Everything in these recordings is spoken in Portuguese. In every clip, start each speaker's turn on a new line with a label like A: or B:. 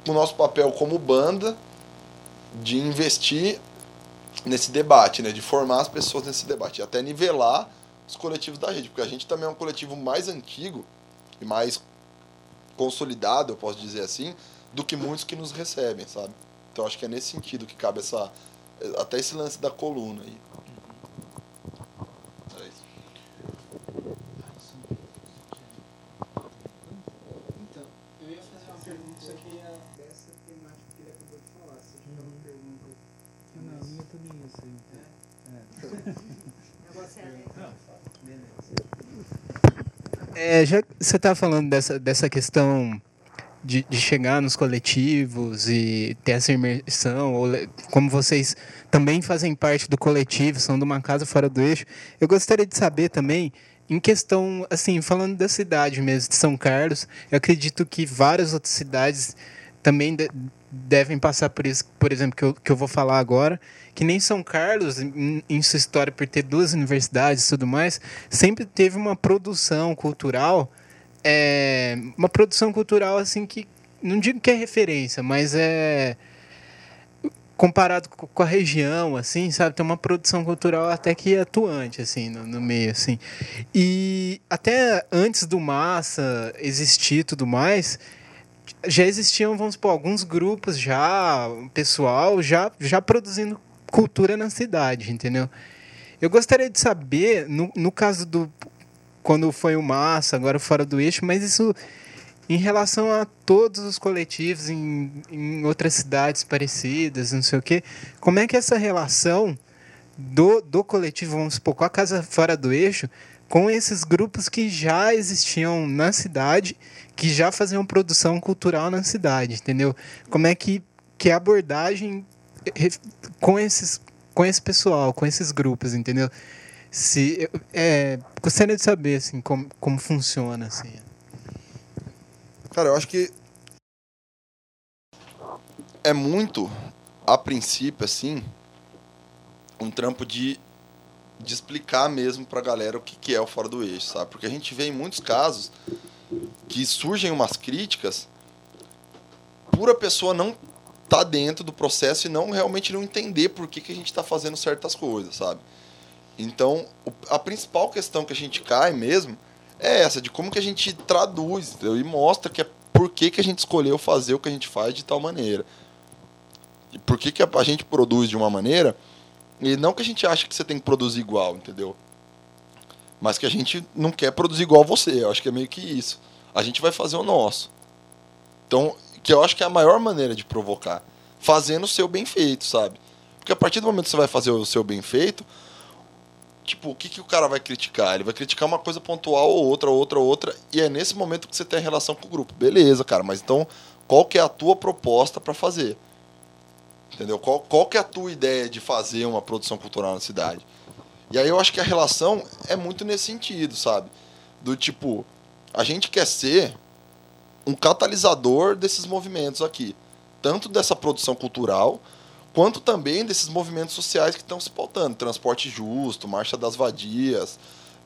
A: o nosso papel como banda de investir nesse debate, né? De formar as pessoas nesse debate, e até nivelar os coletivos da rede, porque a gente também é um coletivo mais antigo e mais consolidado, eu posso dizer assim, do que muitos que nos recebem, sabe? Então acho que é nesse sentido que cabe até esse lance da coluna aí. É isso.
B: Então, eu ia fazer uma pergunta, só que ia dessa temática que ele acabou de falar. Se tiver uma pergunta.
C: Não, a minha também é assim. Já que você está falando dessa questão de chegar nos coletivos e ter essa imersão, ou como vocês também fazem parte do coletivo, são de uma casa fora do eixo, eu gostaria de saber também, em questão, assim, falando da cidade mesmo, de São Carlos, eu acredito que várias outras cidades também devem passar por isso, por exemplo, que eu vou falar agora, que nem São Carlos, em sua história, por ter 2 universidades e tudo mais, sempre teve uma produção cultural, uma produção cultural assim que, não digo que é referência, mas comparado com a região, assim, sabe, tem uma produção cultural até que atuante, assim, no meio, assim. E até antes do Massa existir e tudo mais, já existiam, vamos supor, alguns grupos já, pessoal, já produzindo cultura na cidade, entendeu? Eu gostaria de saber, no caso do quando foi o Massa, agora fora do eixo, mas isso em relação a todos os coletivos em outras cidades parecidas, não sei o quê, como é que essa relação do coletivo, vamos supor, com a Casa Fora do Eixo, com esses grupos que já existiam na cidade, que já faziam produção cultural na cidade, entendeu? Como é que é a abordagem com esse pessoal, com esses grupos, entendeu? Gostaria de saber assim, como funciona. Assim.
A: Cara, eu acho que é muito, a princípio, assim, um trampo de explicar mesmo pra galera o que é o Fora do Eixo, sabe? Porque a gente vê em muitos casos que surgem umas críticas por a pessoa não tá dentro do processo e não realmente não entender por que a gente está fazendo certas coisas, sabe? Então, a principal questão que a gente cai mesmo é essa, de como que a gente traduz, entendeu? E mostra que é por que a gente escolheu fazer o que a gente faz de tal maneira. E por que a gente produz de uma maneira, e não que a gente acha que você tem que produzir igual, entendeu? Mas que a gente não quer produzir igual você, eu acho que é meio que isso. A gente vai fazer o nosso. Então, que eu acho que é a maior maneira de provocar. Fazendo o seu bem feito, sabe? Porque a partir do momento que você vai fazer o seu bem feito, tipo, o que o cara vai criticar? Ele vai criticar uma coisa pontual ou outra, e é nesse momento que você tem a relação com o grupo. Beleza, cara, mas então qual que é a tua proposta para fazer? Entendeu? Qual que é a tua ideia de fazer uma produção cultural na cidade? E aí eu acho que a relação é muito nesse sentido, sabe? Do tipo, a gente quer ser um catalisador desses movimentos aqui. Tanto dessa produção cultural, quanto também desses movimentos sociais que estão se pautando. Transporte justo, Marcha das Vadias,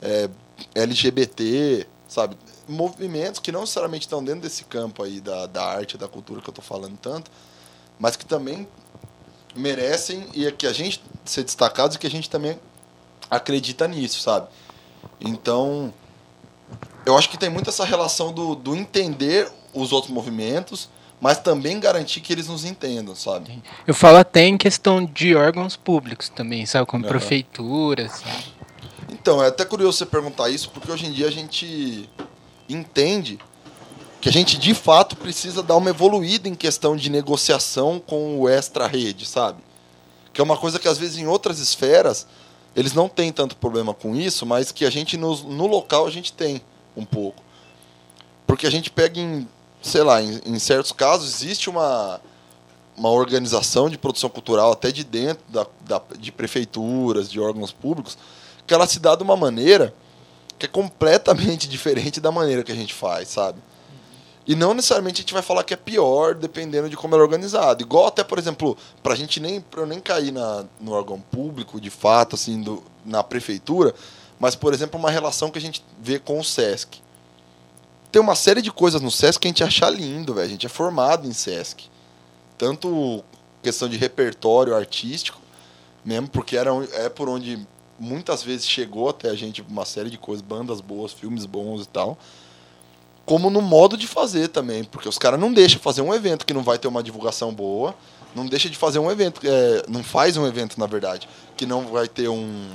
A: LGBT, sabe? Movimentos que não necessariamente estão dentro desse campo aí da arte, da cultura que eu estou falando tanto, mas que também merecem e que a gente ser destacados e que a gente também acredita nisso, sabe? Então, eu acho que tem muito essa relação do entender os outros movimentos, mas também garantir que eles nos entendam, sabe?
C: Eu falo até em questão de órgãos públicos também, sabe? Como prefeituras. Assim.
A: Então, é até curioso você perguntar isso, porque hoje em dia a gente entende que a gente, de fato, precisa dar uma evoluída em questão de negociação com o extra-rede, sabe? Que é uma coisa que, às vezes, em outras esferas, eles não têm tanto problema com isso, mas que a gente, no local, a gente tem um pouco. Porque a gente pega sei lá, em certos casos, existe uma organização de produção cultural, até de dentro de prefeituras, de órgãos públicos, que ela se dá de uma maneira que é completamente diferente da maneira que a gente faz, sabe? E não necessariamente a gente vai falar que é pior, dependendo de como ela é organizado. Igual até, por exemplo, pra eu nem cair no órgão público, de fato, assim, na prefeitura, mas, por exemplo, uma relação que a gente vê com o SESC. tem uma série de coisas no Sesc que a gente acha lindo, velho. A gente é formado em Sesc. Tanto questão de repertório artístico, mesmo porque é por onde muitas vezes chegou até a gente uma série de coisas, bandas boas, filmes bons e tal, como no modo de fazer também, porque os caras não deixam fazer um evento que não vai ter uma divulgação boa, não deixa de fazer um evento, não faz um evento, na verdade, que não vai ter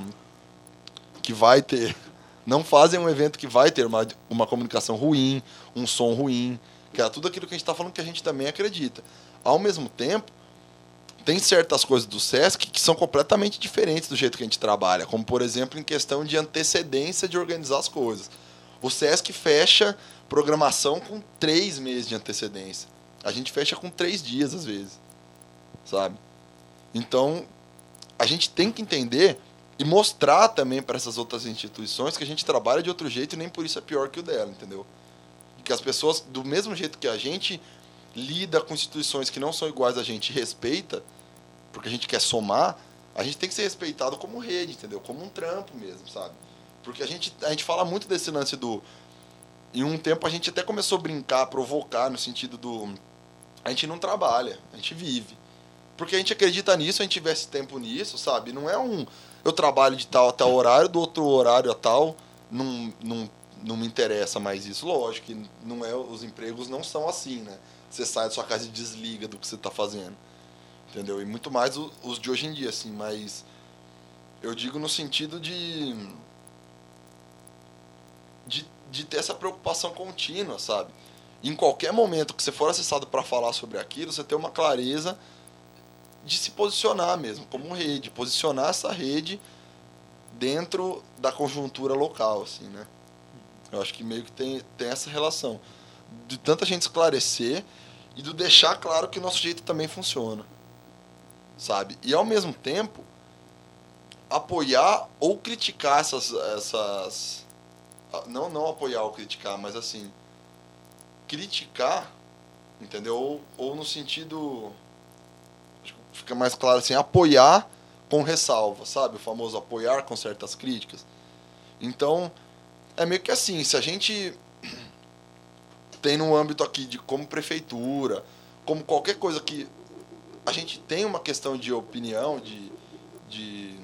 A: não fazem um evento que vai ter uma comunicação ruim, um som ruim, que é tudo aquilo que a gente está falando que a gente também acredita. Ao mesmo tempo, tem certas coisas do Sesc que são completamente diferentes do jeito que a gente trabalha, como, por exemplo, em questão de antecedência de organizar as coisas. O Sesc fecha programação com 3 meses de antecedência. A gente fecha com 3 dias, às vezes. Sabe? Então, a gente tem que entender e mostrar também para essas outras instituições que a gente trabalha de outro jeito e nem por isso é pior que o dela, entendeu? Que as pessoas, do mesmo jeito que a gente lida com instituições que não são iguais a gente e respeita, porque a gente quer somar, a gente tem que ser respeitado como rede, entendeu? Como um trampo mesmo, sabe? Porque a gente fala muito desse lance do... Em um tempo a gente até começou a brincar, provocar, no sentido do... A gente não trabalha, a gente vive. Porque a gente acredita nisso, a gente investe tempo nisso, sabe? Não é eu trabalho de tal a tal horário, do outro horário a tal, não me interessa mais isso. Lógico que não é, os empregos não são assim, né? Você sai da sua casa e desliga do que você está fazendo. Entendeu? E muito mais os de hoje em dia, assim. Mas eu digo no sentido de ter essa preocupação contínua, sabe? Em qualquer momento que você for acessado para falar sobre aquilo, você ter uma clareza de se posicionar mesmo, como rede, posicionar essa rede dentro da conjuntura local, assim, né? Eu acho que meio que tem essa relação de tanta gente esclarecer e do deixar claro que o nosso jeito também funciona, sabe? E ao mesmo tempo apoiar ou criticar essas não apoiar ou criticar, mas assim, criticar, entendeu? Ou no sentido, fica mais claro assim, apoiar com ressalva, sabe? O famoso apoiar com certas críticas. Então, é meio que assim, se a gente tem no âmbito aqui de como prefeitura, como qualquer coisa que a gente tem uma questão de opinião, de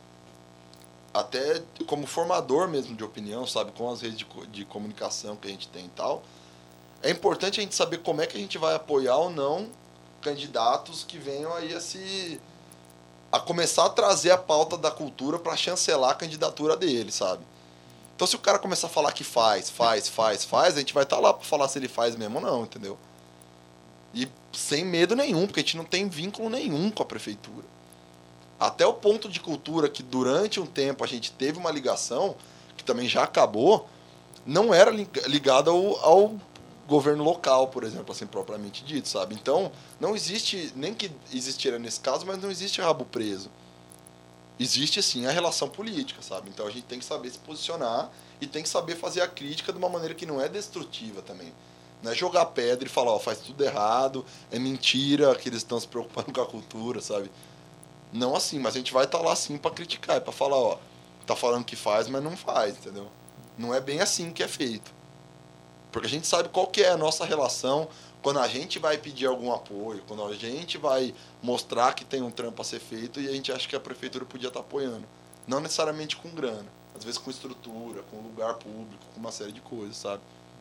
A: até como formador mesmo de opinião, sabe? Com as redes de comunicação que a gente tem e tal, é importante a gente saber como é que a gente vai apoiar ou não candidatos que venham aí a começar a trazer a pauta da cultura para chancelar a candidatura dele, sabe? Então, se o cara começar a falar que faz, a gente vai estar lá para falar se ele faz mesmo ou não, entendeu? E sem medo nenhum, porque a gente não tem vínculo nenhum com a prefeitura. Até o ponto de cultura que durante um tempo a gente teve uma ligação, que também já acabou, não era ligada ao governo local, por exemplo, assim, propriamente dito, sabe? Então, não existe, nem que existira nesse caso, mas não existe rabo preso. Existe, sim, a relação política, sabe? Então, a gente tem que saber se posicionar e tem que saber fazer a crítica de uma maneira que não é destrutiva também. Não é jogar pedra e falar, ó, faz tudo errado, é mentira que eles estão se preocupando com a cultura, sabe? Não assim, mas a gente vai estar lá, sim, para criticar, para falar, ó, tá falando que faz, mas não faz, entendeu? Não é bem assim que é feito. Porque a gente sabe qual que é a nossa relação quando a gente vai pedir algum apoio, quando a gente vai mostrar que tem um trampo a ser feito e a gente acha que a prefeitura podia estar apoiando. Não necessariamente com grana, às vezes com estrutura, com lugar público, com uma série de coisas, sabe?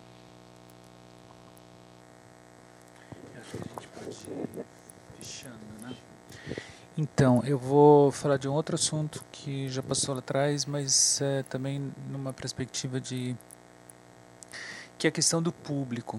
D: Acho que a gente pode ir fechando, né? Então, eu vou falar de um outro assunto que já passou lá atrás, mas também numa perspectiva que é a questão do público.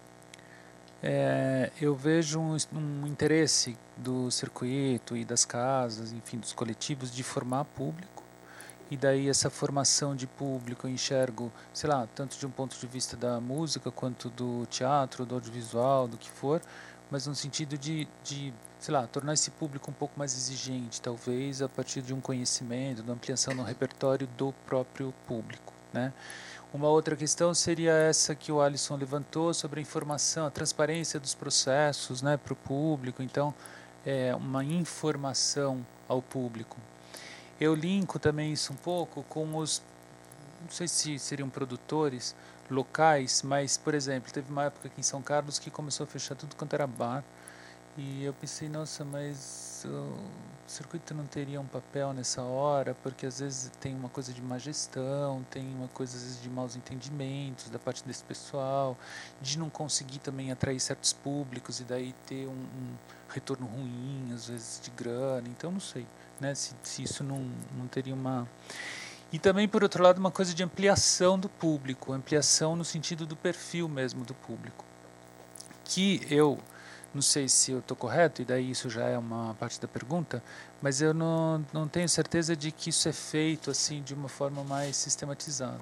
D: Eu vejo um interesse do circuito e das casas, enfim, dos coletivos, de formar público. E daí essa formação de público eu enxergo, sei lá, tanto de um ponto de vista da música, quanto do teatro, do audiovisual, do que for, mas no sentido de sei lá, tornar esse público um pouco mais exigente, talvez, a partir de um conhecimento, de uma ampliação no repertório do próprio público, né? Uma outra questão seria essa que o Alisson levantou sobre a informação, a transparência dos processos, né, para o público. Então, uma informação ao público. Eu linko também isso um pouco com os, não sei se seriam produtores locais, mas, por exemplo, teve uma época aqui em São Carlos que começou a fechar tudo quanto era bar. E eu pensei, nossa, mas o circuito não teria um papel nessa hora, porque às vezes tem uma coisa de má gestão, tem uma coisa às vezes de maus entendimentos da parte desse pessoal, de não conseguir também atrair certos públicos e daí ter um retorno ruim, às vezes de grana, então não sei, né, se isso não teria uma... E também, por outro lado, uma coisa de ampliação do público, ampliação no sentido do perfil mesmo do público, que eu... Não sei se eu estou correto, e daí isso já é uma parte da pergunta, mas eu não tenho certeza de que isso é feito assim de uma forma mais sistematizada.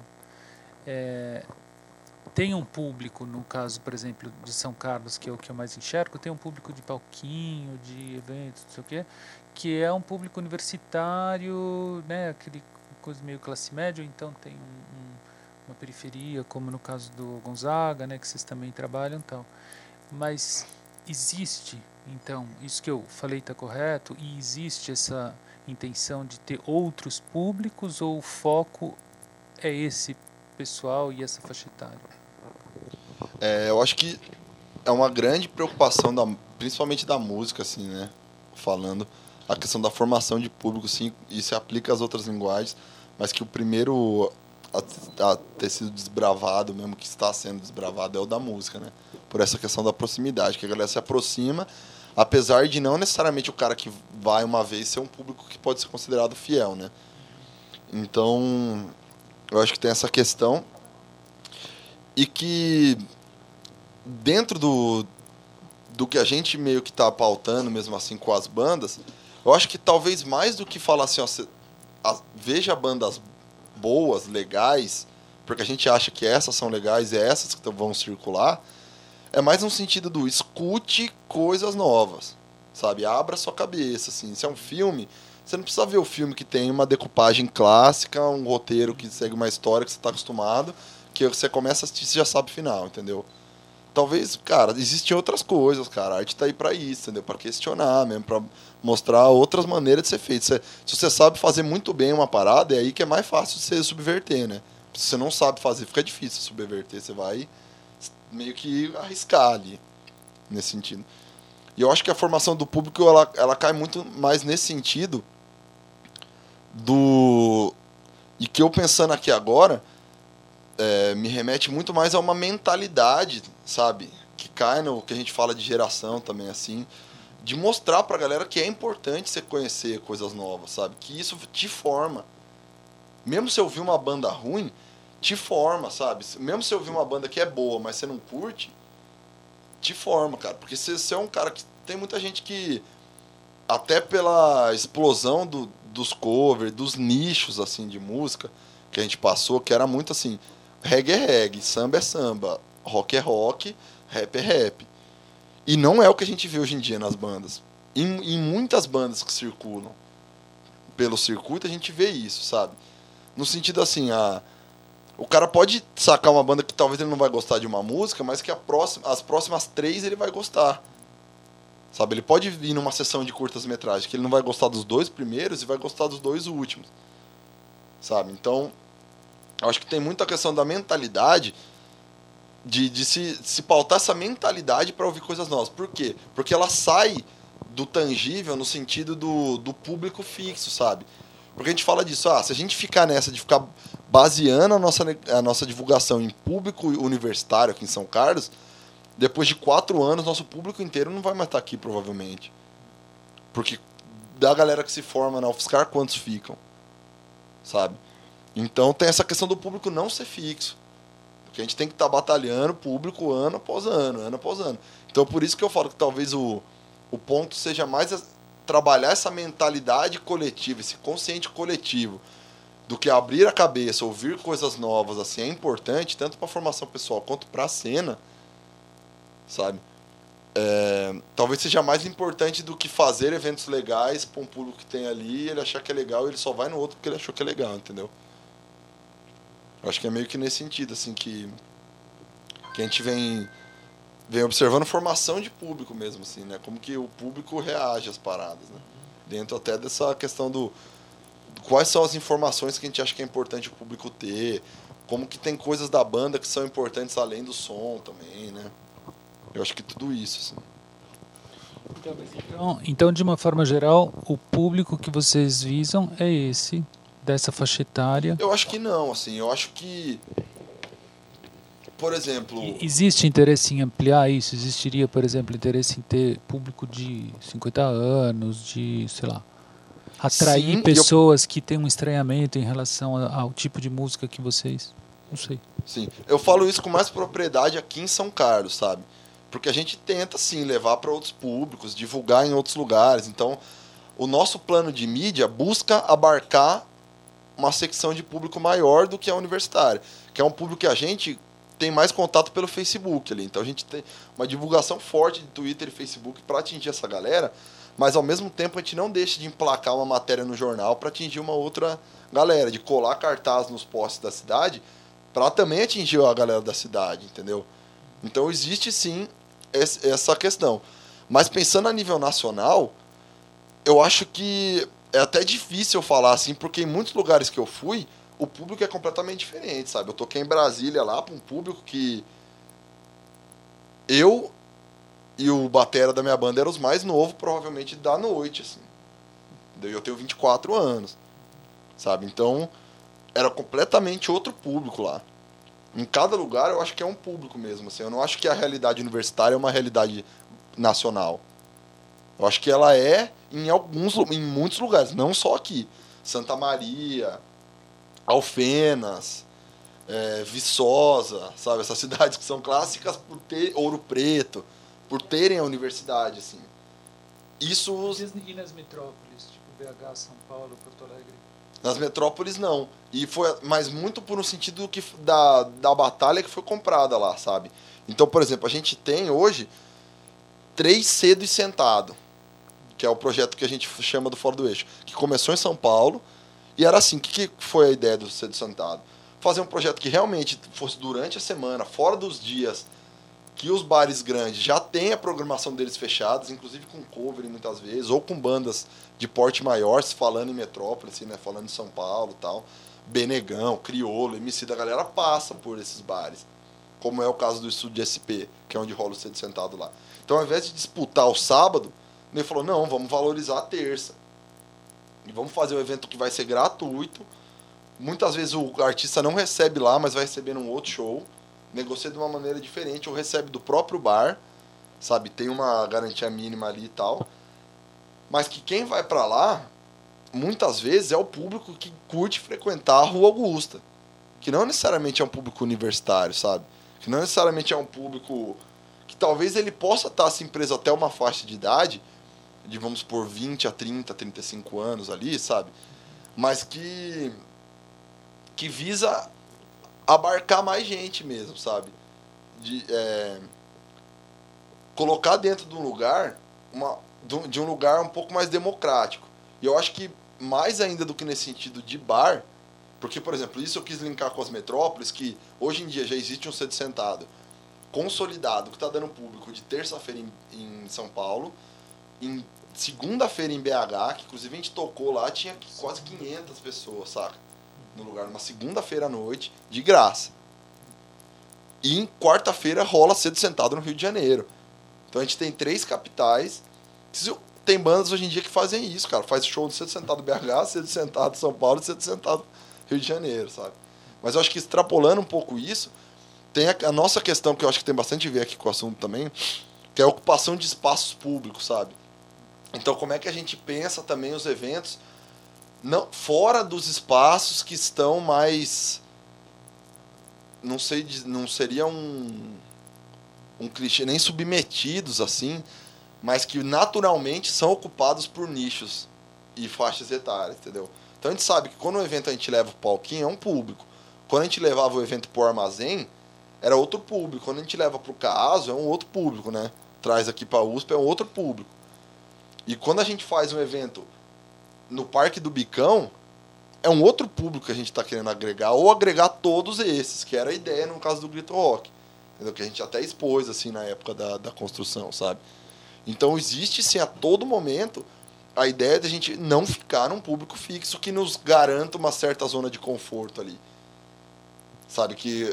D: Tem um público, no caso, por exemplo, de São Carlos, que é o que eu mais enxergo, tem um público de palquinho, de eventos, não sei o quê, que é um público universitário, né, aquele coisa meio classe média, então tem uma periferia, como no caso do Gonzaga, né, que vocês também trabalham e tal. Mas existe, então, isso que eu falei está correto, e existe essa intenção de ter outros públicos, ou o foco é esse pessoal e essa faixa etária?
A: Eu acho que é uma grande preocupação, principalmente da música, assim, né? Falando, a questão da formação de público, sim, e se aplica às outras linguagens, mas que o primeiro a ter sido desbravado, mesmo que está sendo desbravado, é o da música, né? Por essa questão da proximidade, que a galera se aproxima, apesar de não necessariamente o cara que vai uma vez ser um público que pode ser considerado fiel, né? Então, eu acho que tem essa questão, e que dentro do que a gente meio que está pautando, mesmo assim, com as bandas, eu acho que talvez mais do que falar assim, ó, veja bandas boas, legais, porque a gente acha que essas são legais e essas que vão circular, é mais no sentido do escute coisas novas, sabe? Abra sua cabeça, assim. Se é um filme, você não precisa ver o filme que tem uma decupagem clássica, um roteiro que segue uma história que você está acostumado, que você começa a assistir e já sabe o final, entendeu? Talvez, cara, existem outras coisas, cara. A arte tá aí pra isso, entendeu? Pra questionar mesmo, pra mostrar outras maneiras de ser feito. Se você sabe fazer muito bem uma parada, é aí que é mais fácil de você subverter, né? Se você não sabe fazer, fica difícil subverter. Você vai meio que arriscar ali, nesse sentido. E eu acho que a formação do público, ela cai muito mais nesse sentido do... E que eu pensando aqui agora... me remete muito mais a uma mentalidade, sabe? Que cai no que a gente fala de geração também, assim. De mostrar pra galera que é importante você conhecer coisas novas, sabe? Que isso te forma. Mesmo se eu ouvir uma banda ruim, te forma, sabe? Mesmo se eu ouvir uma banda que é boa, mas você não curte, te forma, cara. Porque você é um cara que... Tem muita gente que... Até pela explosão dos covers, dos nichos, assim, de música que a gente passou, que era muito assim... Reggae é reggae, samba é samba, rock é rock, rap é rap. E não é o que a gente vê hoje em dia nas bandas. Em muitas bandas que circulam pelo circuito, a gente vê isso, sabe? No sentido assim, o cara pode sacar uma banda que talvez ele não vai gostar de uma música, mas que as próximas 3 ele vai gostar. Sabe? Ele pode vir numa sessão de curtas-metragens que ele não vai gostar dos 2 primeiros e vai gostar dos 2 últimos. Sabe? Então... Eu acho que tem muita questão da mentalidade, de se pautar essa mentalidade para ouvir coisas novas. Por quê? Porque ela sai do tangível no sentido do público fixo, sabe? Porque a gente fala disso, se a gente ficar nessa de ficar baseando a nossa divulgação em público universitário aqui em São Carlos, depois de 4 anos, nosso público inteiro não vai mais estar aqui, provavelmente. Porque da galera que se forma na UFSCar, quantos ficam? Sabe? Então tem essa questão do público não ser fixo. Porque a gente tem que estar batalhando o público ano após ano, ano após ano. Então por isso que eu falo que talvez o ponto seja mais trabalhar essa mentalidade coletiva, esse consciente coletivo, do que abrir a cabeça, ouvir coisas novas, assim, é importante, tanto para a formação pessoal quanto para a cena, sabe? Talvez seja mais importante do que fazer eventos legais para um público que tem ali, ele achar que é legal e ele só vai no outro porque ele achou que é legal, entendeu? Acho que é meio que nesse sentido, assim, que a gente vem observando formação de público mesmo, assim, né? Como que o público reage às paradas, né? Dentro até dessa questão quais são as informações que a gente acha que é importante o público ter, como que tem coisas da banda que são importantes além do som também, né? Eu acho que tudo isso, assim.
D: Então, de uma forma geral, o público que vocês visam é esse, dessa faixa etária?
A: Eu acho que não, assim, eu acho que, por exemplo...
D: Existe interesse em ampliar isso? Existiria, por exemplo, interesse em ter público de 50 anos, de, sei lá, atrair
A: Sim,
D: pessoas que têm um estranhamento em relação ao tipo de música que vocês... Não sei.
A: Sim, eu falo isso com mais propriedade aqui em São Carlos, sabe? Porque a gente tenta, sim, levar para outros públicos, divulgar em outros lugares. Então, o nosso plano de mídia busca abarcar uma secção de público maior do que a universitária, que é um público que a gente tem mais contato pelo Facebook ali. Então, a gente tem uma divulgação forte de Twitter e Facebook para atingir essa galera, mas, ao mesmo tempo, a gente não deixa de emplacar uma matéria no jornal para atingir uma outra galera, de colar cartaz nos postes da cidade para também atingir a galera da cidade, entendeu? Então existe sim essa questão. Mas pensando a nível nacional, eu acho que é até difícil eu falar assim, porque em muitos lugares que eu fui, o público é completamente diferente, sabe? Eu toquei em Brasília lá para um público que eu e o batera da minha banda eram os mais novos, provavelmente, da noite, assim. Eu tenho 24 anos, sabe? Então, era completamente outro público lá. Em cada lugar eu acho que é um público mesmo, assim. Eu não acho que a realidade universitária é uma realidade nacional. Eu acho que ela é em muitos lugares, não só aqui. Santa Maria, Alfenas, Viçosa, sabe? Essas cidades que são clássicas por ter Ouro Preto, por terem a universidade, assim. Isso...
D: E nas metrópoles, tipo BH, São Paulo, Porto Alegre?
A: Nas metrópoles, não. Mas muito por um sentido da batalha que foi comprada lá, sabe? Então, por exemplo, a gente tem hoje 3 Cedo e Sentado, que é o projeto que a gente chama do Fora do Eixo, que começou em São Paulo, e era assim, o que foi a ideia do Cedo e Sentado? Fazer um projeto que realmente fosse durante a semana, fora dos dias, que os bares grandes já têm a programação deles fechadas, inclusive com cover muitas vezes, ou com bandas de porte maior, se falando em metrópole, assim, né, falando em São Paulo e tal, Benegão, Criolo, MC, da galera passa por esses bares, como é o caso do Estúdio SP, que é onde rola o Cedo Sentado lá. Então, ao invés de disputar o sábado, ele falou, não, vamos valorizar a terça, e vamos fazer um evento que vai ser gratuito, muitas vezes o artista não recebe lá, mas vai receber num outro show, negocia de uma maneira diferente, ou recebe do próprio bar, sabe, tem uma garantia mínima ali e tal, mas que quem vai pra lá, muitas vezes, é o público que curte frequentar a Rua Augusta, que não necessariamente é um público universitário, sabe, que não necessariamente é um público que talvez ele possa estar assim preso até uma faixa de idade, de vamos por 20 a 30, 35 anos ali, sabe, mas que visa abarcar mais gente mesmo, sabe? Colocar dentro de um lugar, de um lugar um pouco mais democrático. E eu acho que mais ainda do que nesse sentido de bar, porque, por exemplo, isso eu quis linkar com as metrópoles, que hoje em dia já existe um Cedo Sentado consolidado, que está dando público de terça-feira em São Paulo, em segunda-feira em BH, que inclusive a gente tocou lá, tinha quase 500 pessoas, saca? No lugar, numa segunda-feira à noite, de graça. E em quarta-feira rola Cedo Sentado no Rio de Janeiro. Então a gente tem 3 capitais. Tem bandas hoje em dia que fazem isso, cara. Faz show de Cedo Sentado BH, Cedo Sentado São Paulo e Cedo Sentado Rio de Janeiro, sabe? Mas eu acho que extrapolando um pouco isso, tem a nossa questão, que eu acho que tem bastante a ver aqui com o assunto também, que é a ocupação de espaços públicos, sabe? Então como é que a gente pensa também os eventos não, fora dos espaços que estão mais, não sei, não seria um clichê, nem submetidos assim, mas que naturalmente são ocupados por nichos e faixas etárias, entendeu? Então a gente sabe que quando o evento a gente leva o palquinho é um público, quando a gente levava o evento pro armazém era outro público, quando a gente leva pro Caso é um outro público, né? Traz aqui pra USP é um outro público. E quando a gente faz um evento no Parque do Bicão, é um outro público que a gente está querendo agregar, ou agregar todos esses, que era a ideia no caso do Grito Rock, entendeu? Que a gente até expôs assim, na época da construção, sabe? Então existe sim a todo momento a ideia de a gente não ficar num público fixo que nos garanta uma certa zona de conforto ali. Sabe que,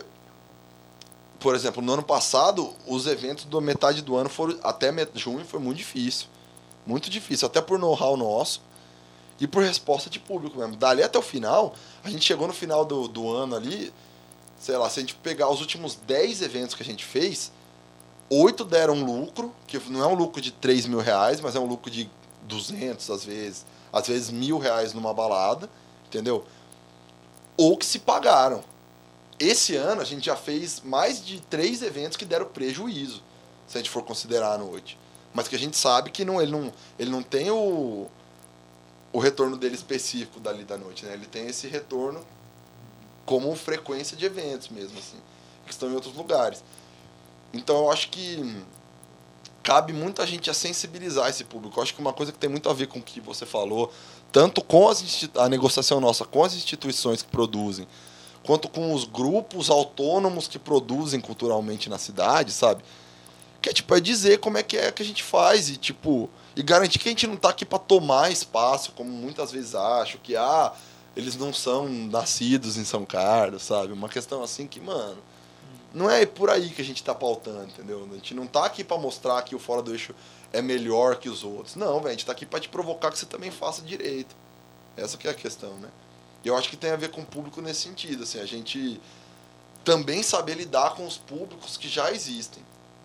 A: por exemplo, no ano passado, os eventos da metade do ano foram até junho foi muito difícil. Muito difícil, até por know-how nosso e por resposta de público mesmo. Dali até o final, a gente chegou no final do ano ali, sei lá, se a gente pegar os últimos 10 eventos que a gente fez, 8 deram lucro, que não é um lucro de 3 mil reais, mas é um lucro de 200 às vezes R$1.000 numa balada, entendeu? Ou que se pagaram. Esse ano a gente já fez mais de 3 eventos que deram prejuízo, se a gente for considerar a noite. Mas que a gente sabe que ele não tem o retorno dele específico dali da noite, né? Ele tem esse retorno como frequência de eventos mesmo, assim, que estão em outros lugares. Então eu acho que cabe muito a gente a sensibilizar esse público. Eu acho que uma coisa que tem muito a ver com o que você falou, tanto com a negociação nossa com as instituições que produzem, quanto com os grupos autônomos que produzem culturalmente na cidade, sabe? Que é dizer como é que a gente faz e garantir que a gente não tá aqui para tomar espaço, como muitas vezes acham, que eles não são nascidos em São Carlos, sabe? Uma questão assim que, mano, não é por aí que a gente tá pautando, entendeu? A gente não tá aqui para mostrar que o Fora do Eixo é melhor que os outros. Não, velho, a gente tá aqui para te provocar que você também faça direito. Essa que é a questão, né? E eu acho que tem a ver com o público nesse sentido, assim, a gente também saber lidar com os públicos que já existem.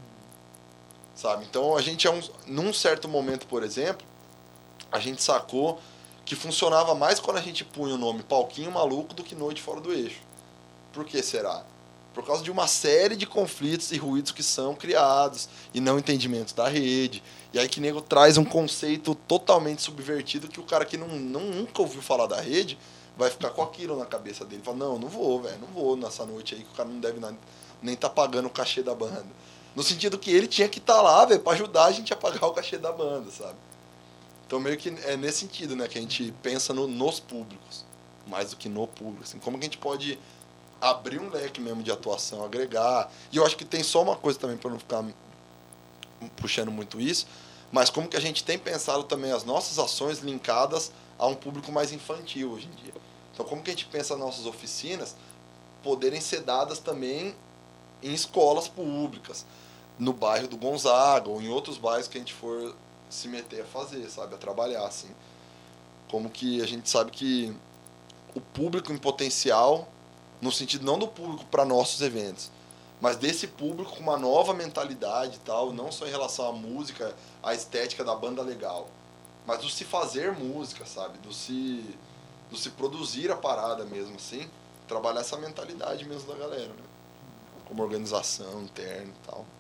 A: Sabe? Então a gente num certo momento, por exemplo, a gente sacou que funcionava mais quando a gente punha o nome Palquinho Maluco do que Noite Fora do Eixo. Por que será? Por causa de uma série de conflitos e ruídos que são criados e não entendimentos da rede. E aí que nego traz um conceito totalmente subvertido que o cara que nunca ouviu falar da rede vai ficar com aquilo na cabeça dele. Fala, não vou, velho, não vou nessa noite aí que o cara não deve nem tá pagando o cachê da banda. No sentido que ele tinha que estar lá, velho, pra ajudar a gente a pagar o cachê da banda, sabe? Então meio que é nesse sentido, né, que a gente pensa nos públicos, mais do que no público. Assim, como que a gente pode abrir um leque mesmo de atuação, agregar. E eu acho que tem só uma coisa também, para não ficar puxando muito isso, mas como que a gente tem pensado também as nossas ações linkadas a um público mais infantil hoje em dia. Então como que a gente pensa as nossas oficinas poderem ser dadas também em escolas públicas, no bairro do Gonzaga ou em outros bairros que a gente for se meter a fazer, sabe, a trabalhar, assim. Como que a gente sabe que o público em potencial, no sentido não do público para nossos eventos, mas desse público com uma nova mentalidade e tal, não só em relação à música, à estética da banda legal, mas do se fazer música, sabe, do se produzir a parada mesmo, assim, trabalhar essa mentalidade mesmo da galera, né? Como organização interna e tal.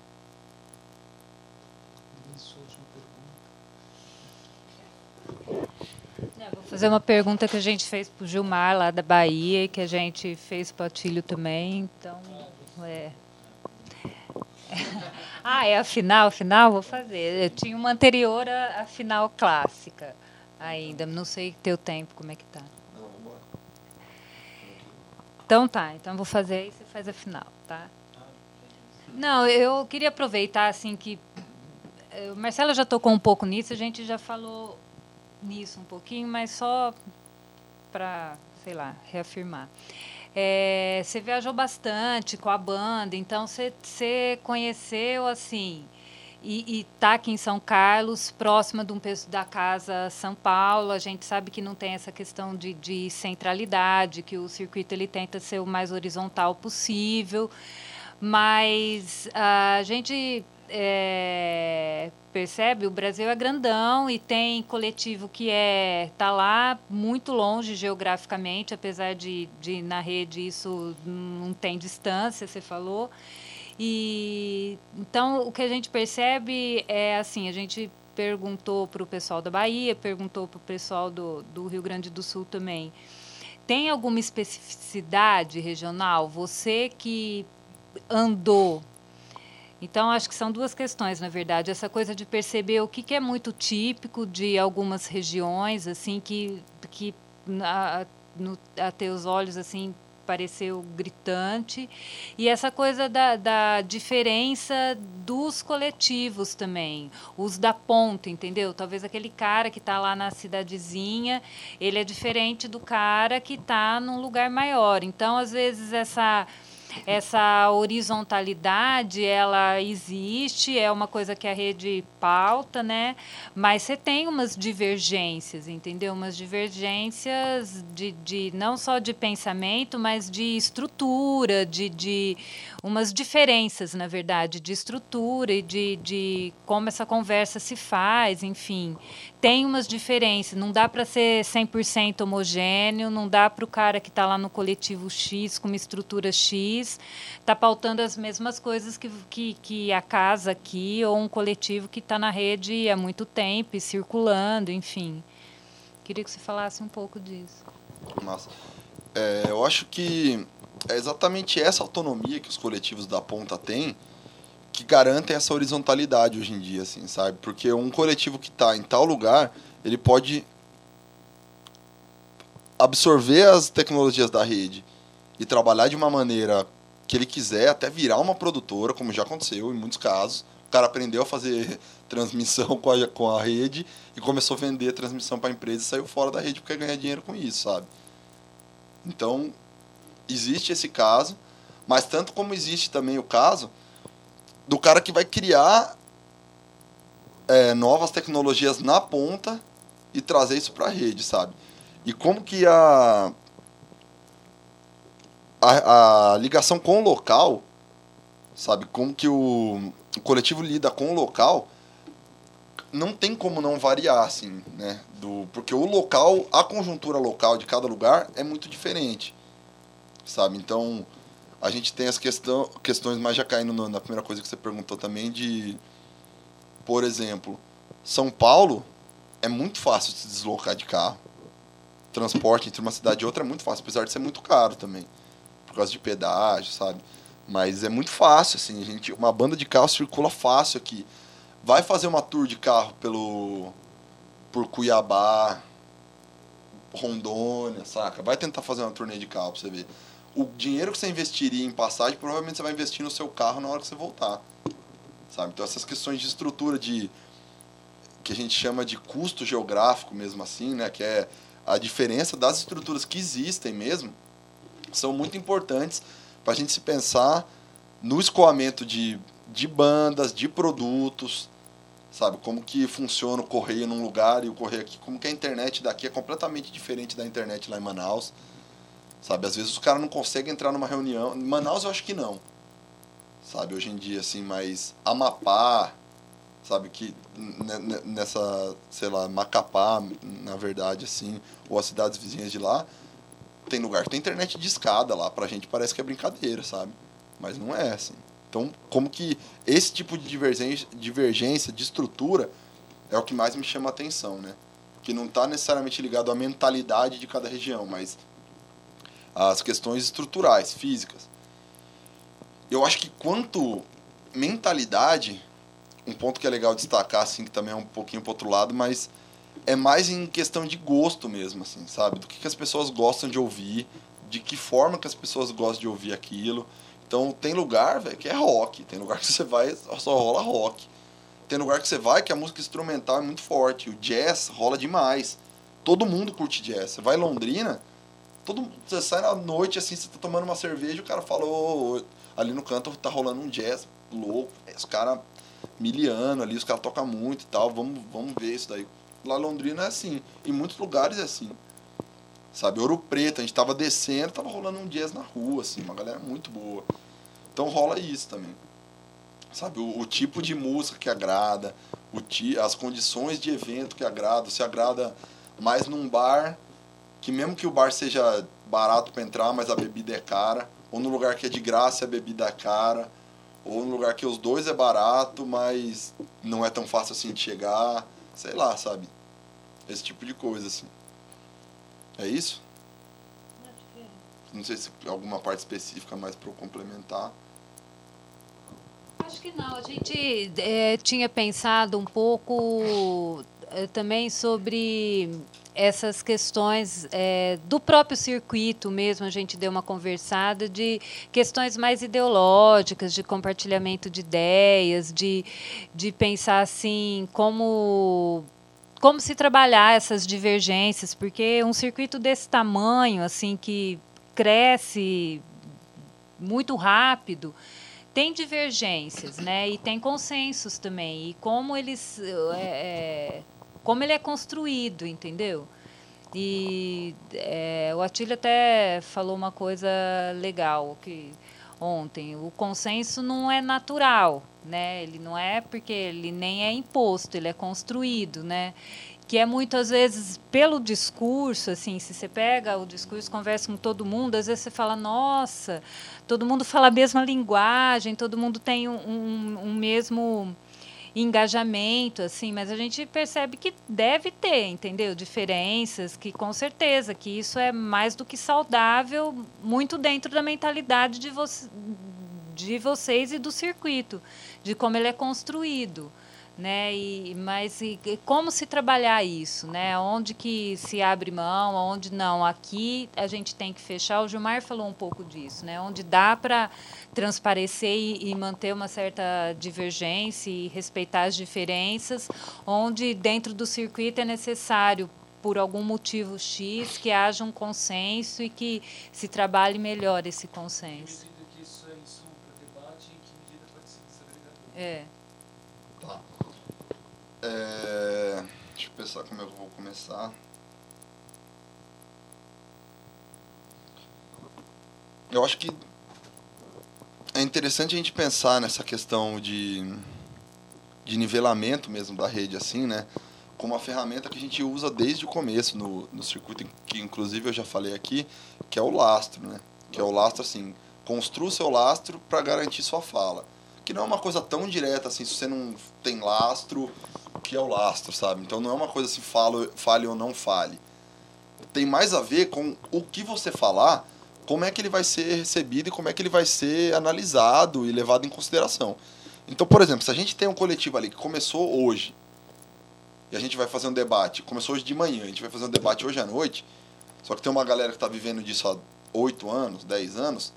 E: Vou fazer uma pergunta que a gente fez para o Gilmar, lá da Bahia, e que a gente fez para o Atílio também. Então, é a final? Vou fazer. Eu tinha uma anterior à final clássica ainda. Não sei teu tempo, como é que tá. Então tá, então vou fazer e você faz a final, tá? Não, eu queria aproveitar, assim, que o Marcelo já tocou um pouco nisso, a gente já falou nisso um pouquinho, mas só para, sei lá, reafirmar. Você viajou bastante com a banda, então você conheceu, assim, e está aqui em São Carlos, próxima da Casa São Paulo. A gente sabe que não tem essa questão de centralidade, que o circuito ele tenta ser o mais horizontal possível, mas a gente percebe, o Brasil é grandão e tem coletivo que está lá muito longe geograficamente, apesar de na rede isso não tem distância, você falou. E então o que a gente percebe é assim, a gente perguntou para o pessoal da Bahia, perguntou para o pessoal do Rio Grande do Sul também. Tem alguma especificidade regional? Você que andou. Então, acho que são duas questões, na verdade. Essa coisa de perceber o que é muito típico de algumas regiões, assim, que a teus olhos, assim, pareceu gritante. E essa coisa da diferença dos coletivos também, os da ponta, entendeu? Talvez aquele cara que está lá na cidadezinha, ele é diferente do cara que está num lugar maior. Então, às vezes, essa horizontalidade, ela existe, é uma coisa que a rede pauta, né? Mas você tem umas divergências, entendeu? Umas divergências de não só de pensamento, mas de estrutura, de umas diferenças, na verdade, de estrutura e de como essa conversa se faz, enfim. Tem umas diferenças, não dá para ser 100% homogêneo, não dá para o cara que está lá no coletivo X, com uma estrutura X, tá pautando as mesmas coisas que a casa aqui ou um coletivo que está na rede há muito tempo e circulando, enfim. Queria que você falasse um pouco disso.
A: Massa. Eu acho que é exatamente essa autonomia que os coletivos da ponta têm que garantem essa horizontalidade hoje em dia, assim, sabe? Porque um coletivo que está em tal lugar, ele pode absorver as tecnologias da rede e trabalhar de uma maneira que ele quiser, até virar uma produtora, como já aconteceu em muitos casos. O cara aprendeu a fazer transmissão com a rede e começou a vender transmissão para a empresa e saiu fora da rede porque ganha dinheiro com isso, sabe? Então, existe esse caso, mas tanto como existe também o caso do cara que vai criar novas tecnologias na ponta e trazer isso para a rede, sabe? E como que a ligação com o local, sabe? Como que o coletivo lida com o local, não tem como não variar, assim, né? Porque o local, a conjuntura local de cada lugar é muito diferente, sabe? Então, a gente tem as questões, mas já caindo na primeira coisa que você perguntou também, de, por exemplo, São Paulo é muito fácil de se deslocar de carro. Transporte entre uma cidade e outra é muito fácil, apesar de ser muito caro também, por causa de pedágio, sabe? Mas é muito fácil, assim, uma banda de carro circula fácil aqui. Vai fazer uma tour de carro por Cuiabá, Rondônia, saca? Vai tentar fazer uma turnê de carro pra você ver. O dinheiro que você investiria em passagem, provavelmente você vai investir no seu carro na hora que você voltar, sabe? Então essas questões de estrutura, que a gente chama de custo geográfico mesmo assim, né? Que é a diferença das estruturas que existem mesmo, são muito importantes para a gente se pensar no escoamento de bandas, de produtos, sabe? Como que funciona o correio num lugar e o correio aqui, como que a internet daqui é completamente diferente da internet lá em Manaus. Sabe, às vezes os caras não conseguem entrar numa reunião. Em Manaus eu acho que não. Sabe, hoje em dia, assim, mas Amapá, sabe, que nessa, sei lá, Macapá, na verdade, assim, ou as cidades vizinhas de lá, tem lugar que tem internet de escada lá. Pra gente parece que é brincadeira, sabe? Mas não é, assim. Então, como que esse tipo de divergência de estrutura é o que mais me chama a atenção, né? Que não está necessariamente ligado à mentalidade de cada região, mas as questões estruturais, físicas. Eu acho que quanto mentalidade, um ponto que é legal destacar, assim, que também é um pouquinho pro outro lado, mas é mais em questão de gosto mesmo, assim, sabe? Do que as pessoas gostam de ouvir, de que forma que as pessoas gostam de ouvir aquilo. Então, tem lugar, velho, que é rock. Tem lugar que você vai, só rola rock. Tem lugar que você vai que a música instrumental é muito forte. O jazz rola demais. Todo mundo curte jazz. Você vai em Londrina, você sai na noite, assim, você tá tomando uma cerveja, o cara fala, ali no canto tá rolando um jazz louco, os caras miliano ali, os caras tocam muito e tal, vamos ver isso daí. Lá em Londrina é assim, em muitos lugares é assim, sabe? Ouro Preto, a gente tava descendo, tava rolando um jazz na rua, assim, uma galera muito boa. Então rola isso também, sabe? O tipo de música que agrada, as condições de evento que agrada, se agrada mais num bar, que mesmo que o bar seja barato para entrar, mas a bebida é cara, ou no lugar que é de graça a bebida é cara, ou no lugar que os dois é barato, mas não é tão fácil assim de chegar, sei lá, sabe? Esse tipo de coisa, assim. É isso? Não sei se alguma parte específica mais para eu complementar.
E: Acho que não. A gente tinha pensado um pouco também sobre essas questões do próprio circuito mesmo, a gente deu uma conversada de questões mais ideológicas, de compartilhamento de ideias, de pensar assim como se trabalhar essas divergências, porque um circuito desse tamanho, assim, que cresce muito rápido, tem divergências, né? E tem consensos também. E como eles como ele é construído, entendeu? E o Atílio até falou uma coisa legal que ontem. O consenso não é natural, né? Ele não é porque ele nem é imposto, ele é construído, né? Que é muitas vezes pelo discurso, assim, se você pega o discurso, conversa com todo mundo, às vezes você fala, nossa, todo mundo fala a mesma linguagem, todo mundo tem um mesmo engajamento, assim, mas a gente percebe que deve ter, entendeu? Diferenças, que com certeza, que isso é mais do que saudável, muito dentro da mentalidade de vocês e do circuito, de como ele é construído, né? Mas como se trabalhar isso, né? Onde que se abre mão, onde não? Aqui a gente tem que fechar. O Gilmar falou um pouco disso, né? Onde dá para transparecer e manter uma certa divergência e respeitar as diferenças, onde dentro do circuito é necessário, por algum motivo X, que haja um consenso e que se trabalhe melhor esse consenso.
D: Em que medida que isso é insumo para debate e em que medida pode ser desagregador?
A: Tá. Deixa eu pensar como é que eu vou começar. Eu acho que é interessante a gente pensar nessa questão de nivelamento mesmo da rede, assim, né? Como uma ferramenta que a gente usa desde o começo no circuito, que inclusive eu já falei aqui, que é o lastro, né? Que é o lastro, assim, construa o seu lastro para garantir sua fala. Que não é uma coisa tão direta, assim, se você não tem lastro, o que é o lastro, sabe? Então não é uma coisa assim, fale ou não fale. Tem mais a ver com o que você falar, como é que ele vai ser recebido e como é que ele vai ser analisado e levado em consideração. Então, por exemplo, se a gente tem um coletivo ali que começou hoje, e a gente vai fazer um debate, começou hoje de manhã, a gente vai fazer um debate hoje à noite, só que tem uma galera que está vivendo disso há 8 anos, 10 anos,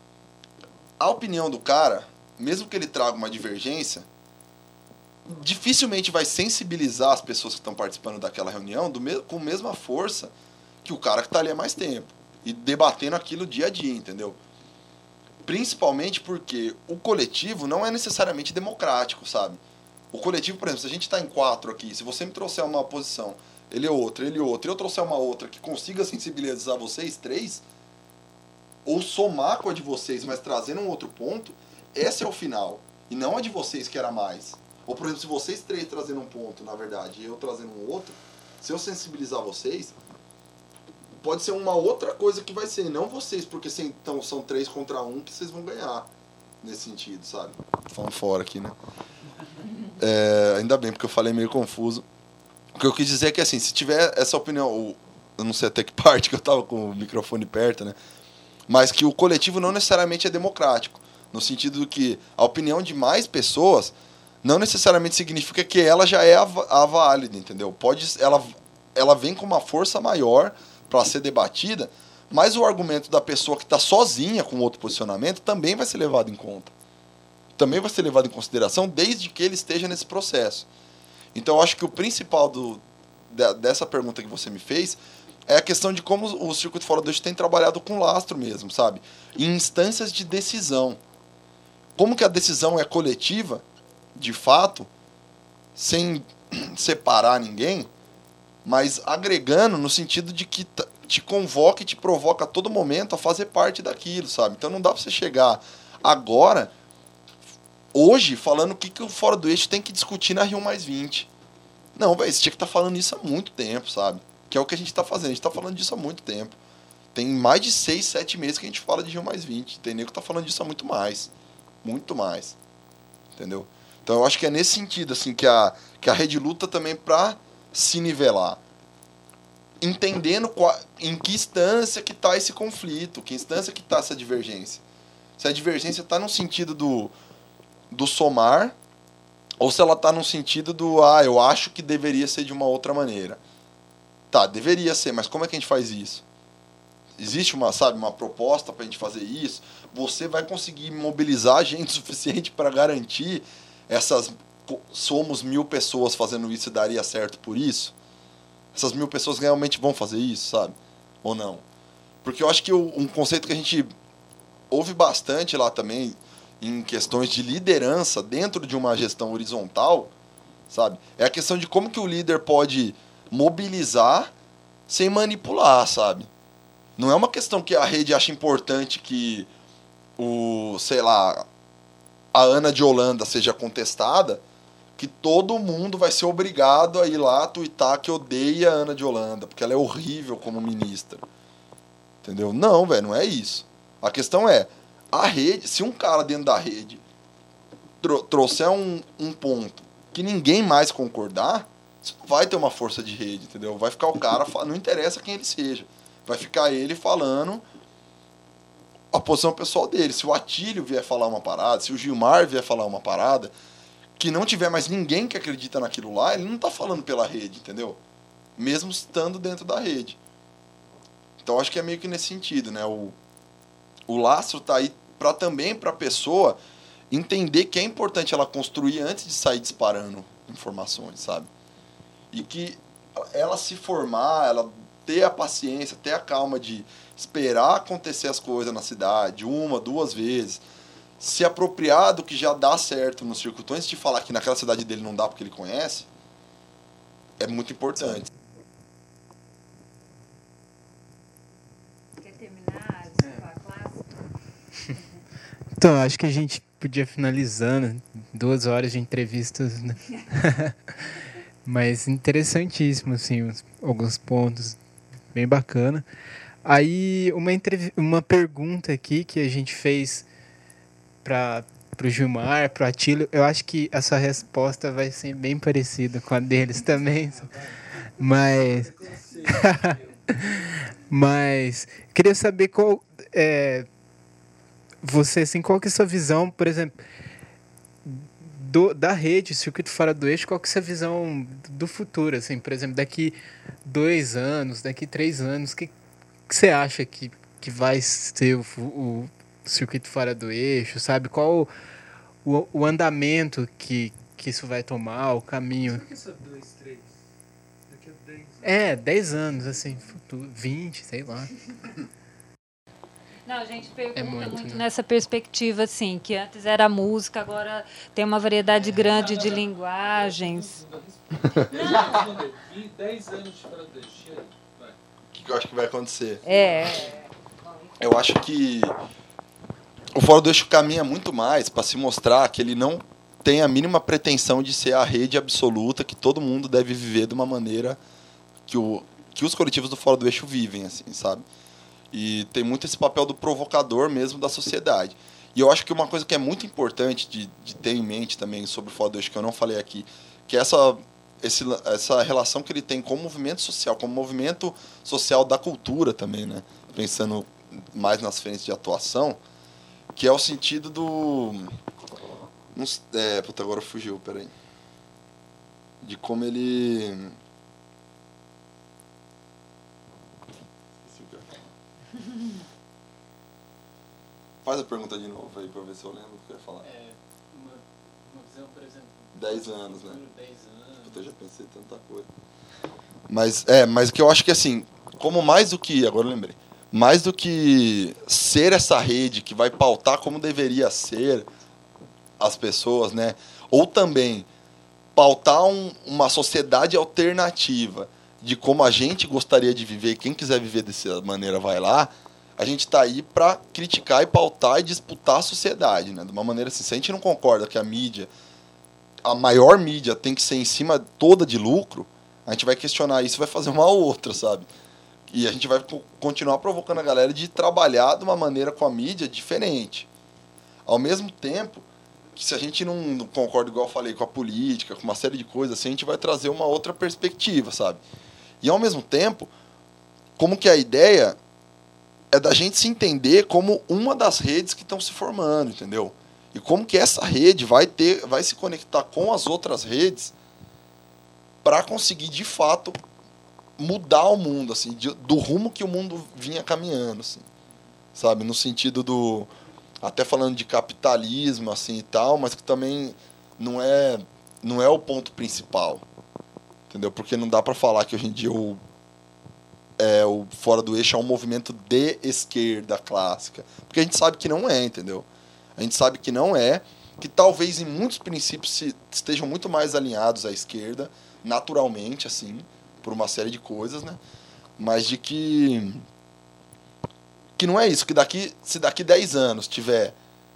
A: a opinião do cara, mesmo que ele traga uma divergência, dificilmente vai sensibilizar as pessoas que estão participando daquela reunião com a mesma força que o cara que está ali há mais tempo. E debatendo aquilo dia a dia, entendeu? Principalmente porque o coletivo não é necessariamente democrático, sabe? O coletivo, por exemplo, se a gente está em 4 aqui, se você me trouxer uma posição, ele outra, e eu trouxer uma outra que consiga sensibilizar vocês 3, ou somar com a de vocês, mas trazendo um outro ponto, esse é o final. E não a de vocês que era mais. Ou, por exemplo, se vocês 3 trazendo um ponto, na verdade, e eu trazendo um outro, se eu sensibilizar vocês, pode ser uma outra coisa que vai ser, não vocês, porque então são 3 contra 1 que vocês vão ganhar nesse sentido, sabe? Tô falando fora aqui, né? Ainda bem, porque eu falei meio confuso. O que eu quis dizer é que, assim, se tiver essa opinião, eu não sei até que parte que eu tava com o microfone perto, né? Mas que o coletivo não necessariamente é democrático, no sentido de que a opinião de mais pessoas não necessariamente significa que ela já é a válida, entendeu? Ela vem com uma força maior para ser debatida, mas o argumento da pessoa que está sozinha com outro posicionamento também vai ser levado em conta. Também vai ser levado em consideração desde que ele esteja nesse processo. Então, eu acho que o principal dessa pergunta que você me fez é a questão de como o Circuito Fora do Eixo tem trabalhado com lastro mesmo, sabe? Em instâncias de decisão. Como que a decisão é coletiva, de fato, sem separar ninguém, mas agregando no sentido de que te convoca e te provoca a todo momento a fazer parte daquilo, sabe? Então não dá pra você chegar agora, hoje, falando o que o Fora do Eixo tem que discutir na Rio+20. Não, velho, você tinha que estar falando isso há muito tempo, sabe? Que é o que a gente tá fazendo, a gente tá falando disso há muito tempo. Tem mais de 6, 7 meses que a gente fala de Rio+20. Tem nego que tá falando disso há muito mais. Muito mais. Entendeu? Então eu acho que é nesse sentido, assim, que a rede luta também pra se nivelar. Entendendo em que instância que tá esse conflito, que instância que tá essa divergência. Se a divergência tá no sentido do somar, ou se ela está no sentido do, eu acho que deveria ser de uma outra maneira. Tá, deveria ser, mas como é que a gente faz isso? Existe uma proposta para a gente fazer isso? Você vai conseguir mobilizar gente suficiente para garantir somos 1000 pessoas fazendo isso e daria certo por isso? Essas 1000 pessoas realmente vão fazer isso, sabe? Ou não? Porque eu acho que um conceito que a gente ouve bastante lá também, em questões de liderança dentro de uma gestão horizontal, sabe? É a questão de como que o líder pode mobilizar sem manipular, sabe? Não é uma questão que a rede acha importante que a Ana de Holanda seja contestada, que todo mundo vai ser obrigado a ir lá tuitar que odeia a Ana de Holanda, porque ela é horrível como ministra. Entendeu? Não, velho, não é isso. A questão é, a rede, se um cara dentro da rede trouxer um ponto que ninguém mais concordar, isso não vai ter uma força de rede, entendeu? Vai ficar o cara, não interessa quem ele seja, vai ficar ele falando a posição pessoal dele. Se o Atílio vier falar uma parada, se o Gilmar vier falar uma parada, que não tiver mais ninguém que acredita naquilo lá, ele não tá falando pela rede, entendeu? Mesmo estando dentro da rede. Então acho que é meio que nesse sentido, né? O lastro tá aí também para a pessoa entender que é importante ela construir antes de sair disparando informações, sabe? E que ela se formar, ela ter a paciência, ter a calma de esperar acontecer as coisas na cidade, 1, 2 vezes, se apropriar do que já dá certo no circuito antes de falar que naquela cidade dele não dá porque ele conhece, é muito importante.
E: Quer terminar a classe?
C: Então, acho que a gente podia finalizando 2 horas de entrevistas, né? Mas interessantíssimo, assim, alguns pontos, bem bacana. Aí, uma pergunta aqui que a gente fez para o Gilmar, para o Atílio, eu acho que essa resposta vai ser bem parecida com a deles também. Mas, mas queria saber qual você, assim, qual que é a sua visão, por exemplo, da rede Circuito Fora do Eixo, qual que é a sua visão do futuro, assim, por exemplo, daqui 2 anos, daqui 3 anos, que você acha que vai ser o Circuito Fora do Eixo, sabe? Qual o andamento que isso vai tomar, o caminho?
B: Por que só 2, 3? Daqui a 10 anos.
C: 10 anos, assim, futuro, 20, sei lá.
E: Não, a gente pergunta muito
C: né?
E: nessa perspectiva, assim, que antes era música, agora tem uma variedade grande de linguagens.
D: Não. 10 anos de Fora do Eixo.
A: O que eu acho que vai acontecer?
E: Eu
A: acho que o Fora do Eixo caminha muito mais para se mostrar que ele não tem a mínima pretensão de ser a rede absoluta que todo mundo deve viver de uma maneira que os coletivos do Fora do Eixo vivem, assim, sabe? E tem muito esse papel do provocador mesmo da sociedade. E eu acho que uma coisa que é muito importante de ter em mente também sobre o Fora do Eixo, que eu não falei aqui, que é essa relação que ele tem com o movimento social, como movimento social da cultura também, né? Pensando mais nas frentes de atuação, que é o sentido do... agora fugiu, peraí. De como ele... Faz a pergunta de novo aí pra ver se eu lembro o que eu ia falar.
B: Uma visão, por exemplo...
A: 10 anos, né?
B: 10 anos...
A: Puta, eu já pensei em tanta coisa. Mas o que eu acho que, assim, como mais do que... Agora eu lembrei. Mais do que ser essa rede que vai pautar como deveria ser as pessoas, né? Ou também pautar uma sociedade alternativa de como a gente gostaria de viver, quem quiser viver dessa maneira vai lá, a gente está aí para criticar e pautar e disputar a sociedade, né? De uma maneira assim, se a gente não concorda que a maior mídia tem que ser em cima toda de lucro, a gente vai questionar isso e vai fazer uma outra, sabe? E a gente vai continuar provocando a galera de trabalhar de uma maneira com a mídia diferente. Ao mesmo tempo que se a gente não concorda, igual eu falei, com a política, com uma série de coisas assim, a gente vai trazer uma outra perspectiva, sabe? E ao mesmo tempo, como que a ideia é da gente se entender como uma das redes que estão se formando, entendeu? E como que essa rede vai se conectar com as outras redes para conseguir, de fato, mudar o mundo, assim, do rumo que o mundo vinha caminhando, assim, sabe? No sentido do... Até falando de capitalismo, assim, e tal, mas que também não é o ponto principal, entendeu? Porque não dá para falar que hoje em dia o Fora do Eixo é um movimento de esquerda clássica. Porque a gente sabe que não é, entendeu? A gente sabe que não é, que talvez em muitos princípios estejam muito mais alinhados à esquerda, naturalmente, assim, por uma série de coisas, né? Mas de que não é isso, que se daqui 10 anos tiver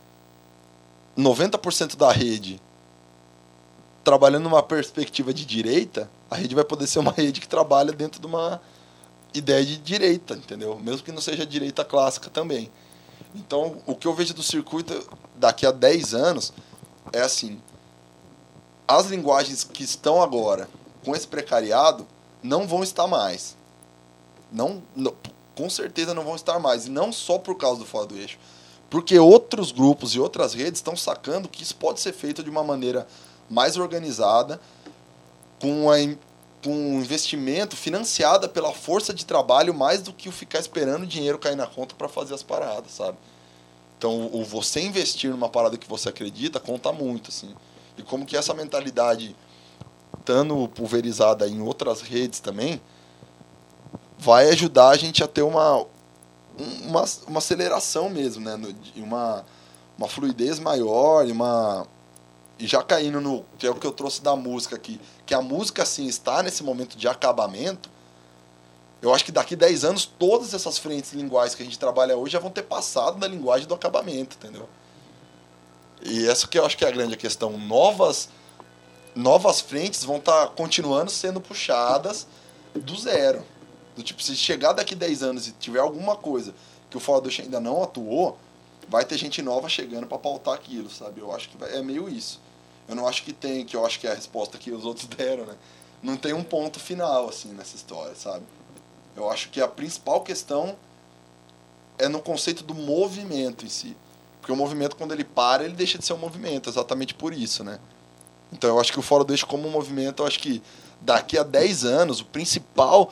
A: 90% da rede trabalhando numa perspectiva de direita, a rede vai poder ser uma rede que trabalha dentro de uma ideia de direita, entendeu? Mesmo que não seja direita clássica também. Então, o que eu vejo do circuito daqui a 10 anos é assim, as linguagens que estão agora com esse precariado não vão estar mais. Não, com certeza não vão estar mais. E não só por causa do Fora do Eixo. Porque outros grupos e outras redes estão sacando que isso pode ser feito de uma maneira mais organizada, com um investimento financiada pela força de trabalho, mais do que o ficar esperando o dinheiro cair na conta para fazer as paradas, sabe? Então, o você investir numa parada que você acredita conta muito, assim. E como que essa mentalidade, estando pulverizada em outras redes também, vai ajudar a gente a ter uma aceleração mesmo, né? Uma fluidez maior, e já caindo no... que é o que eu trouxe da música aqui, que a música, assim, está nesse momento de acabamento. Eu acho que daqui 10 anos, todas essas frentes linguais que a gente trabalha hoje já vão ter passado da linguagem do acabamento, entendeu? E essa que eu acho que é a grande questão. Novas frentes vão estar continuando sendo puxadas do zero. Do tipo, se chegar daqui 10 anos e tiver alguma coisa que o Fora do Eixo ainda não atuou, vai ter gente nova chegando para pautar aquilo, sabe? Eu acho que é meio isso. Eu não acho que eu acho que é a resposta que os outros deram, né? Não tem um ponto final, assim, nessa história, sabe? Eu acho que a principal questão é no conceito do movimento em si. Porque o movimento, quando ele para, ele deixa de ser um movimento, exatamente por isso, né? Então eu acho que o Fora do Eixo como um movimento, eu acho que daqui a 10 anos, o principal...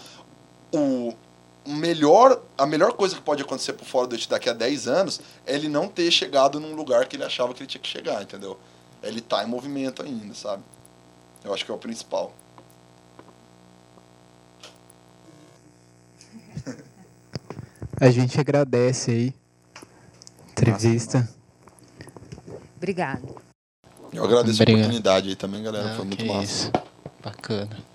A: a melhor coisa que pode acontecer pro Fora do Eixo daqui a 10 anos é ele não ter chegado num lugar que ele achava que ele tinha que chegar, entendeu? Ele tá em movimento ainda, sabe? Eu acho que é o principal.
C: A gente agradece aí a entrevista.
E: Obrigada.
A: Eu agradeço a oportunidade aí também, galera. Foi muito massa.
C: Isso. Bacana.